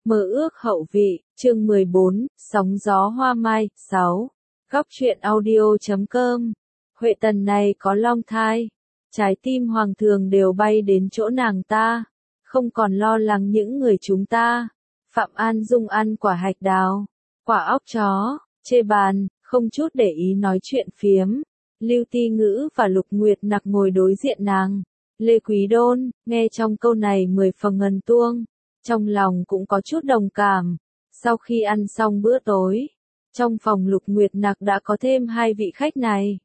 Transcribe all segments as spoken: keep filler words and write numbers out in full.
Mơ ước hậu vị, chương mười bốn, sóng gió hoa mai, sáu. Góc truyện audio chấm com. Huệ Tần này có long thai. Trái tim hoàng thường đều bay đến chỗ nàng ta. Không còn lo lắng những người chúng ta. Phạm An Dung ăn quả hạch đào, quả óc chó, chê bàn, không chút để ý nói chuyện phiếm. Lưu Ti Ngữ và Lục Nguyệt Nặc ngồi đối diện nàng. Lê Quý Đôn, nghe trong câu này mười phần ngần tuông. Trong lòng cũng có chút đồng cảm. Sau khi ăn xong bữa tối, trong phòng Lục Nguyệt Nặc đã có thêm hai vị khách này.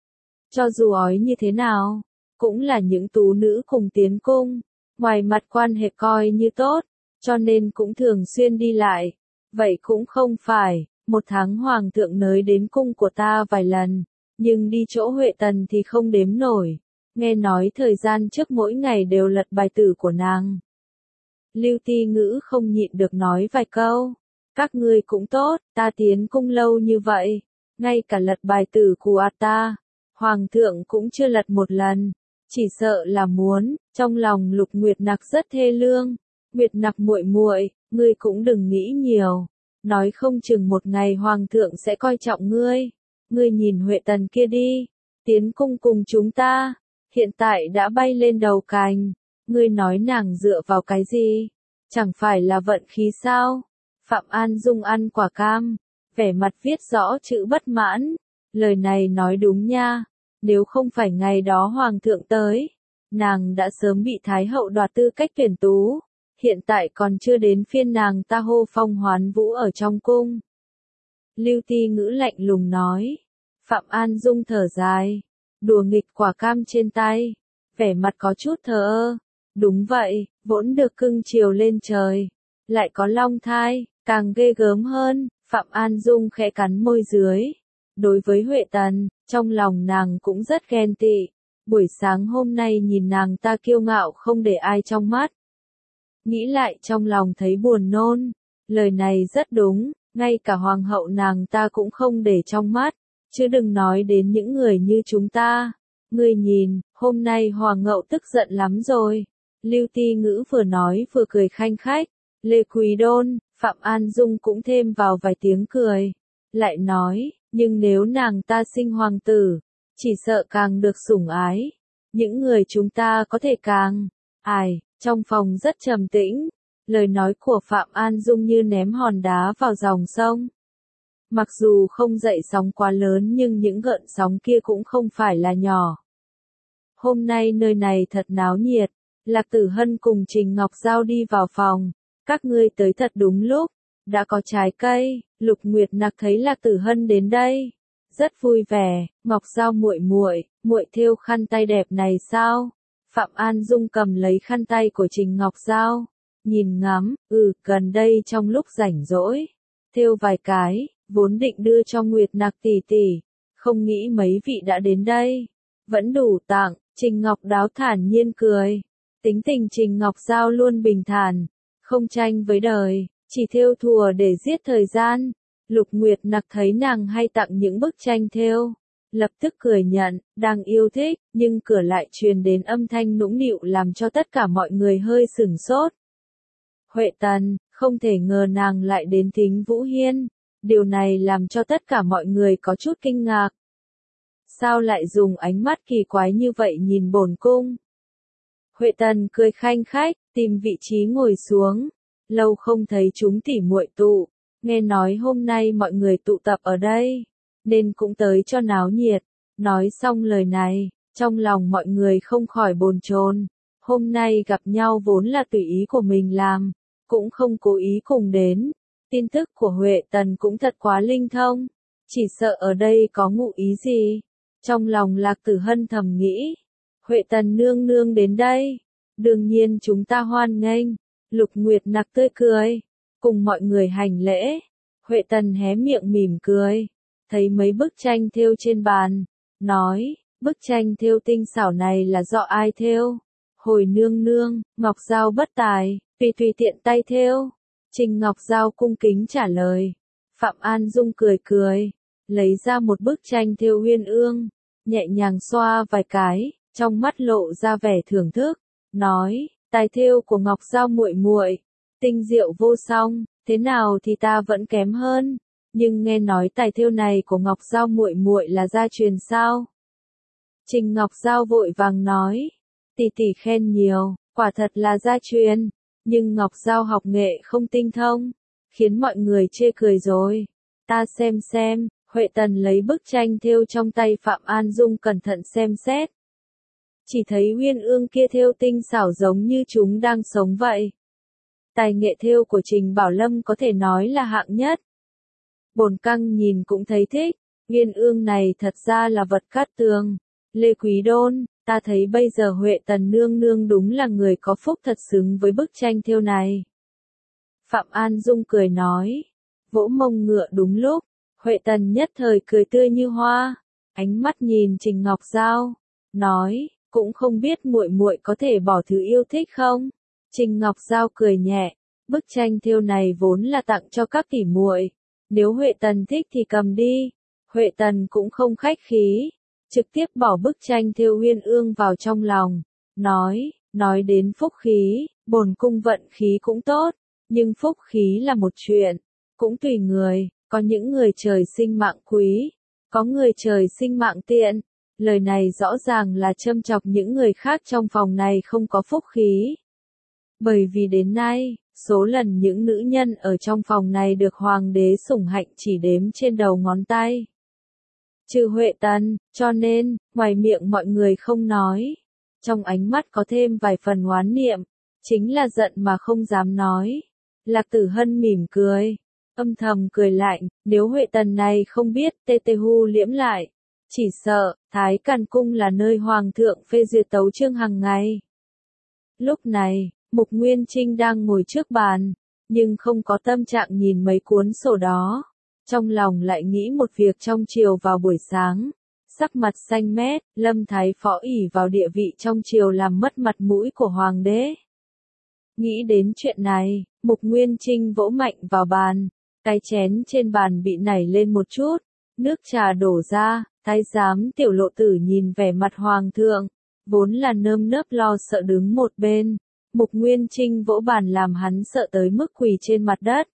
Cho dù ói như thế nào, cũng là những tú nữ cùng tiến cung, ngoài mặt quan hệ coi như tốt, cho nên cũng thường xuyên đi lại. Vậy cũng không phải, một tháng hoàng thượng nới đến cung của ta vài lần, nhưng đi chỗ Huệ Tần thì không đếm nổi. Nghe nói thời gian trước mỗi ngày đều lật bài tử của nàng. Lưu Ti Ngữ không nhịn được nói vài câu. Các ngươi cũng tốt, ta tiến cung lâu như vậy. Ngay cả lật bài tử của ta, hoàng thượng cũng chưa lật một lần. Chỉ sợ là muốn, trong lòng Lục Nguyệt Nặc rất thê lương. Nguyệt Nặc muội muội, ngươi cũng đừng nghĩ nhiều. Nói không chừng một ngày hoàng thượng sẽ coi trọng ngươi. Ngươi nhìn Huệ Tần kia đi, tiến cung cùng chúng ta, hiện tại đã bay lên đầu cành. Ngươi nói nàng dựa vào cái gì? Chẳng phải là vận khí sao? Phạm An Dung ăn quả cam, vẻ mặt viết rõ chữ bất mãn. Lời này nói đúng nha. Nếu không phải ngày đó hoàng thượng tới, nàng đã sớm bị Thái hậu đoạt tư cách tuyển tú. Hiện tại còn chưa đến phiên nàng ta hô phong hoán vũ ở trong cung. Lưu Ti Ngữ lạnh lùng nói. Phạm An Dung thở dài, đùa nghịch quả cam trên tay, vẻ mặt có chút thờ ơ. Đúng vậy, vốn được cưng chiều lên trời, lại có long thai, càng ghê gớm hơn. Phạm An Dung khẽ cắn môi dưới. Đối với Huệ Tần, trong lòng nàng cũng rất ghen tị. Buổi sáng hôm nay nhìn nàng ta kiêu ngạo không để ai trong mắt. Nghĩ lại trong lòng thấy buồn nôn. Lời này rất đúng, ngay cả hoàng hậu nàng ta cũng không để trong mắt. Chứ đừng nói đến những người như chúng ta. Ngươi nhìn, hôm nay hoàng hậu tức giận lắm rồi. Lưu Ti Ngữ vừa nói vừa cười khanh khách. Lê Quý Đôn, Phạm An Dung cũng thêm vào vài tiếng cười. Lại nói, nhưng nếu nàng ta sinh hoàng tử, chỉ sợ càng được sủng ái. Những người chúng ta có thể càng. Ai, trong phòng rất trầm tĩnh. Lời nói của Phạm An Dung như ném hòn đá vào dòng sông. Mặc dù không dậy sóng quá lớn nhưng những gợn sóng kia cũng không phải là nhỏ. Hôm nay nơi này thật náo nhiệt. Lạc Tử Hân cùng Trình Ngọc Giao đi vào phòng. Các ngươi tới thật đúng lúc. Đã có trái cây. Lục Nguyệt Nặc thấy Lạc Tử Hân đến đây, rất vui vẻ. Ngọc Giao muội muội, muội thêu khăn tay đẹp này sao? Phạm An Dung cầm lấy khăn tay của Trình Ngọc Giao, nhìn ngắm. Ừ, gần đây trong lúc rảnh rỗi, thêu vài cái. Vốn định đưa cho Nguyệt Nặc tỷ tỷ, không nghĩ mấy vị đã đến đây, vẫn đủ tặng. Trình Ngọc Đáo thản nhiên cười. Tính tình Trình Ngọc Giao luôn bình thản, không tranh với đời, chỉ thêu thùa để giết thời gian. Lục Nguyệt Nặc thấy nàng hay tặng những bức tranh thêu, lập tức cười nhận, đang yêu thích, nhưng cửa lại truyền đến âm thanh nũng nịu làm cho tất cả mọi người hơi sửng sốt. Huệ Tần, không thể ngờ nàng lại đến Thính Vũ Hiên. Điều này làm cho tất cả mọi người có chút kinh ngạc. Sao lại dùng ánh mắt kỳ quái như vậy nhìn bổn cung? Huệ Tần cười khanh khách, tìm vị trí ngồi xuống. Lâu không thấy chúng tỉ muội tụ, nghe nói hôm nay mọi người tụ tập ở đây, nên cũng tới cho náo nhiệt. Nói xong lời này, trong lòng mọi người không khỏi bồn chồn. Hôm nay gặp nhau vốn là tùy ý của mình làm, cũng không cố ý cùng đến. Tin tức của Huệ Tần cũng thật quá linh thông, chỉ sợ ở đây có ngụ ý gì. Trong lòng Lạc Tử Hân thầm nghĩ, Huệ Tần nương nương đến đây, đương nhiên chúng ta hoan nghênh. Lục Nguyệt Nặc tươi cười, cùng mọi người hành lễ. Huệ Tần hé miệng mỉm cười, thấy mấy bức tranh thêu trên bàn, nói, bức tranh thêu tinh xảo này là do ai thêu? Hồi nương nương, Ngọc Giao bất tài, tùy tùy tiện tay thêu. Trình Ngọc Giao cung kính trả lời. Phạm An Dung cười cười, lấy ra một bức tranh thêu uyên ương, nhẹ nhàng xoa vài cái, trong mắt lộ ra vẻ thưởng thức, nói, tài thêu của Ngọc Giao muội muội, tinh diệu vô song, thế nào thì ta vẫn kém hơn, nhưng nghe nói tài thêu này của Ngọc Giao muội muội là gia truyền sao? Trình Ngọc Giao vội vàng nói, tỷ tỷ khen nhiều, quả thật là gia truyền, nhưng Ngọc Giao học nghệ không tinh thông, khiến mọi người chê cười rồi. Ta xem xem, Huệ Tần lấy bức tranh thêu trong tay Phạm An Dung cẩn thận xem xét. Chỉ thấy uyên ương kia thêu tinh xảo giống như chúng đang sống vậy. Tài nghệ thêu của Trình Bảo Lâm có thể nói là hạng nhất. Bổn Căng nhìn cũng thấy thích, uyên ương này thật ra là vật cát tường. Lê Quý Đôn, ta thấy bây giờ Huệ Tần nương nương đúng là người có phúc thật xứng với bức tranh thêu này. Phạm An Dung cười nói, vỗ mông ngựa đúng lúc, Huệ Tần nhất thời cười tươi như hoa, ánh mắt nhìn Trình Ngọc Giao, nói, cũng không biết muội muội có thể bỏ thứ yêu thích không? Trình Ngọc Giao cười nhẹ, bức tranh thêu này vốn là tặng cho các tỷ muội, nếu Huệ Tần thích thì cầm đi. Huệ Tần cũng không khách khí, trực tiếp bỏ bức tranh thêu uyên ương vào trong lòng, nói, nói đến phúc khí, bổn cung vận khí cũng tốt, nhưng phúc khí là một chuyện, cũng tùy người, có những người trời sinh mạng quý, có người trời sinh mạng tiện. Lời này rõ ràng là châm chọc những người khác trong phòng này không có phúc khí. Bởi vì đến nay, số lần những nữ nhân ở trong phòng này được hoàng đế sủng hạnh chỉ đếm trên đầu ngón tay. Trừ Huệ Tần, cho nên, ngoài miệng mọi người không nói. Trong ánh mắt có thêm vài phần oán niệm, chính là giận mà không dám nói. Lạc Tử Hân mỉm cười, âm thầm cười lạnh, nếu Huệ Tần này không biết tê tê hu liễm lại. Chỉ sợ, Thái Càn Cung là nơi Hoàng thượng phê duyệt tấu chương hàng ngày. Lúc này, Mục Nguyên Trinh đang ngồi trước bàn, nhưng không có tâm trạng nhìn mấy cuốn sổ đó. Trong lòng lại nghĩ một việc trong chiều vào buổi sáng. Sắc mặt xanh mét, Lâm Thái Phó ỷ vào địa vị trong chiều làm mất mặt mũi của Hoàng đế. Nghĩ đến chuyện này, Mục Nguyên Trinh vỗ mạnh vào bàn. Cái chén trên bàn bị nảy lên một chút, nước trà đổ ra. Thái giám Tiểu Lộ Tử nhìn vẻ mặt Hoàng thượng, vốn là nơm nớp lo sợ đứng một bên. Mục Nguyên Trinh vỗ bàn làm hắn sợ tới mức quỳ trên mặt đất.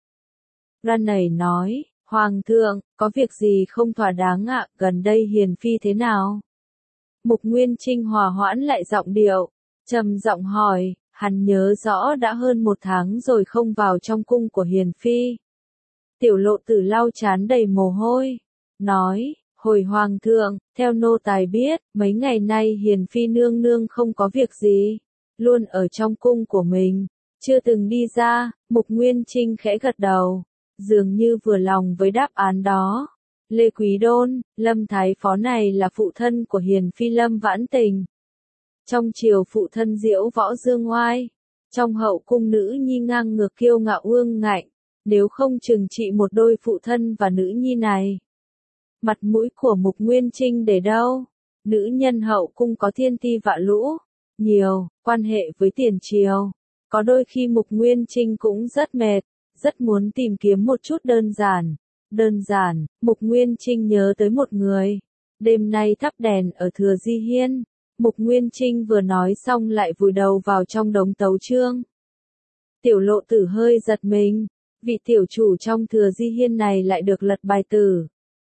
Ra nảy nói, Hoàng thượng, có việc gì không thỏa đáng ạ, gần đây Hiền Phi thế nào? Mục Nguyên Trinh hòa hoãn lại giọng điệu, trầm giọng hỏi, hắn nhớ rõ đã hơn một tháng rồi không vào trong cung của Hiền Phi. Tiểu Lộ Tử lau trán đầy mồ hôi, nói, hồi Hoàng thượng, theo nô tài biết, mấy ngày nay Hiền Phi nương nương không có việc gì, luôn ở trong cung của mình, chưa từng đi ra. Mục Nguyên Trinh khẽ gật đầu, dường như vừa lòng với đáp án đó. Lê Quý Đôn, Lâm Thái Phó này là phụ thân của Hiền Phi Lâm Vãn Tình. Trong triều phụ thân diễu võ dương oai, trong hậu cung nữ nhi ngang ngược kiêu ngạo ương ngạnh, nếu không trừng trị một đôi phụ thân và nữ nhi này. Mặt mũi của Mục Nguyên Trinh để đâu? Nữ nhân hậu cung có thiên ti vạ lũ, nhiều, quan hệ với tiền triều. Có đôi khi Mục Nguyên Trinh cũng rất mệt, rất muốn tìm kiếm một chút đơn giản. Đơn giản, Mục Nguyên Trinh nhớ tới một người. Đêm nay thắp đèn ở Thừa Di Hiên. Mục Nguyên Trinh vừa nói xong lại vùi đầu vào trong đống tấu chương. Tiểu Lộ Tử hơi giật mình. Vị tiểu chủ trong Thừa Di Hiên này lại được lật bài tử.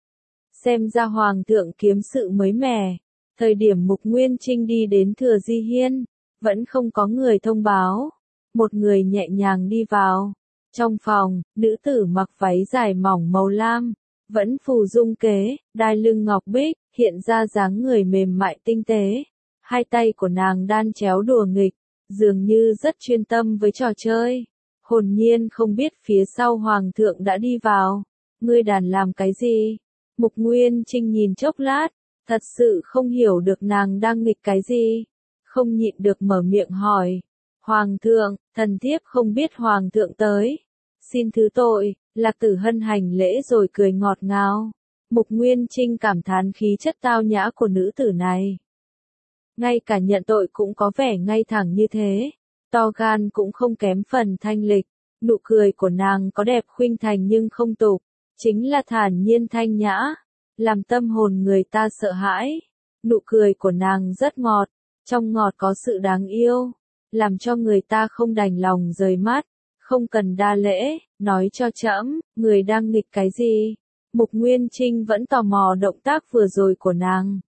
Xem ra Hoàng thượng kiếm sự mới mẻ. Thời điểm Mục Nguyên Trinh đi đến Thừa Di Hiên, vẫn không có người thông báo. Một người nhẹ nhàng đi vào. Trong phòng, nữ tử mặc váy dài mỏng màu lam, vẫn phù dung kế, đai lưng ngọc bích, hiện ra dáng người mềm mại tinh tế. Hai tay của nàng đan chéo đùa nghịch, dường như rất chuyên tâm với trò chơi. Hồn nhiên không biết phía sau Hoàng thượng đã đi vào. Ngươi đàn làm cái gì? Mục Nguyên Trinh nhìn chốc lát, thật sự không hiểu được nàng đang nghịch cái gì. Không nhịn được mở miệng hỏi. Hoàng thượng, thần thiếp không biết Hoàng thượng tới. Xin thứ tội. Lạc Tử Hân hành lễ rồi cười ngọt ngào. Mục Nguyên Trinh cảm thán khí chất tao nhã của nữ tử này. Ngay cả nhận tội cũng có vẻ ngay thẳng như thế. To gan cũng không kém phần thanh lịch. Nụ cười của nàng có đẹp khuynh thành nhưng không tục. Chính là thản nhiên thanh nhã. Làm tâm hồn người ta sợ hãi. Nụ cười của nàng rất ngọt. Trong ngọt có sự đáng yêu. Làm cho người ta không đành lòng rời mắt. không cần đa lễ, nói cho trẫm, người đang nghịch cái gì? Mục Nguyên Trinh vẫn tò mò động tác vừa rồi của nàng.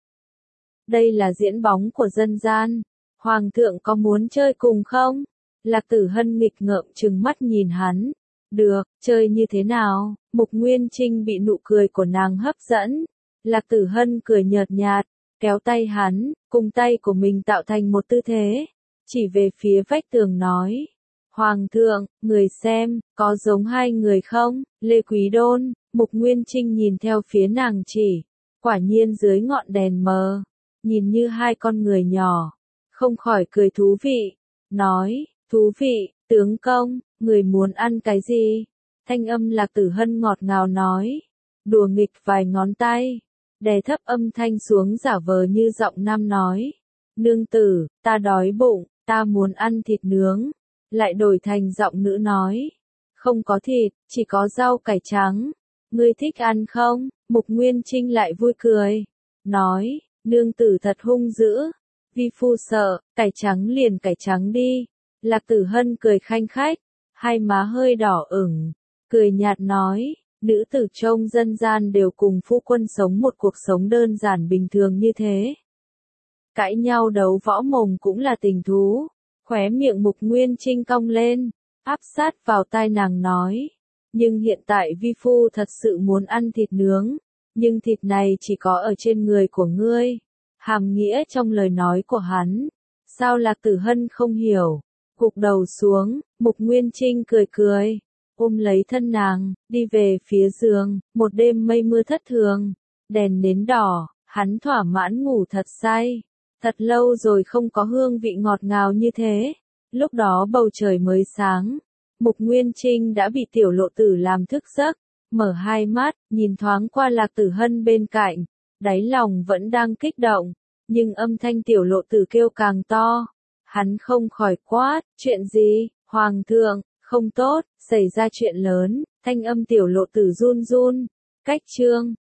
Đây là diễn bóng của dân gian, Hoàng thượng có muốn chơi cùng không? Lạc Tử Hân nghịch ngợm trừng mắt nhìn hắn. Được, chơi như thế nào? Mục Nguyên Trinh bị nụ cười của nàng hấp dẫn. Lạc Tử Hân cười nhợt nhạt, kéo tay hắn, cùng tay của mình tạo thành một tư thế, chỉ về phía vách tường nói. Hoàng thượng, người xem, có giống hai người không? Lê Quý Đôn, Mục Nguyên Trinh nhìn theo phía nàng chỉ, quả nhiên dưới ngọn đèn mờ, nhìn như hai con người nhỏ, không khỏi cười thú vị, nói, thú vị, tướng công, người muốn ăn cái gì? Thanh âm Lạc Tử Hân ngọt ngào nói, đùa nghịch vài ngón tay, đè thấp âm thanh xuống giả vờ như giọng nam nói, nương tử, ta đói bụng, ta muốn ăn thịt nướng, lại đổi thành giọng nữ nói, không có thịt, chỉ có rau cải trắng, ngươi thích ăn không? Mục Nguyên Trinh lại vui cười, nói, nương tử thật hung dữ, vi phu sợ, cải trắng liền cải trắng đi. Lạc Tử Hân cười khanh khách, hai má hơi đỏ ửng, cười nhạt nói, nữ tử trong dân gian đều cùng phu quân sống một cuộc sống đơn giản bình thường như thế. Cãi nhau đấu võ mồm cũng là tình thú, khóe miệng Mục Nguyên Trinh cong lên, áp sát vào tai nàng nói, nhưng hiện tại vi phu thật sự muốn ăn thịt nướng, nhưng thịt này chỉ có ở trên người của ngươi. Hàm nghĩa trong lời nói của hắn, sao Lạc Tử Hân không hiểu, gục đầu xuống, Mục Nguyên Trinh cười cười, ôm lấy thân nàng, đi về phía giường, một đêm mây mưa thất thường, đèn nến đỏ, hắn thỏa mãn ngủ thật say, thật lâu rồi không có hương vị ngọt ngào như thế, lúc đó bầu trời mới sáng, Mục Nguyên Trinh đã bị tiểu lộ tử làm thức giấc, mở hai mắt, nhìn thoáng qua Lạc Tử Hân bên cạnh, đáy lòng vẫn đang kích động, nhưng âm thanh tiểu lộ tử kêu càng to, hắn không khỏi quát, chuyện gì, Hoàng thượng, không tốt, xảy ra chuyện lớn, thanh âm tiểu lộ tử run run, cách chương.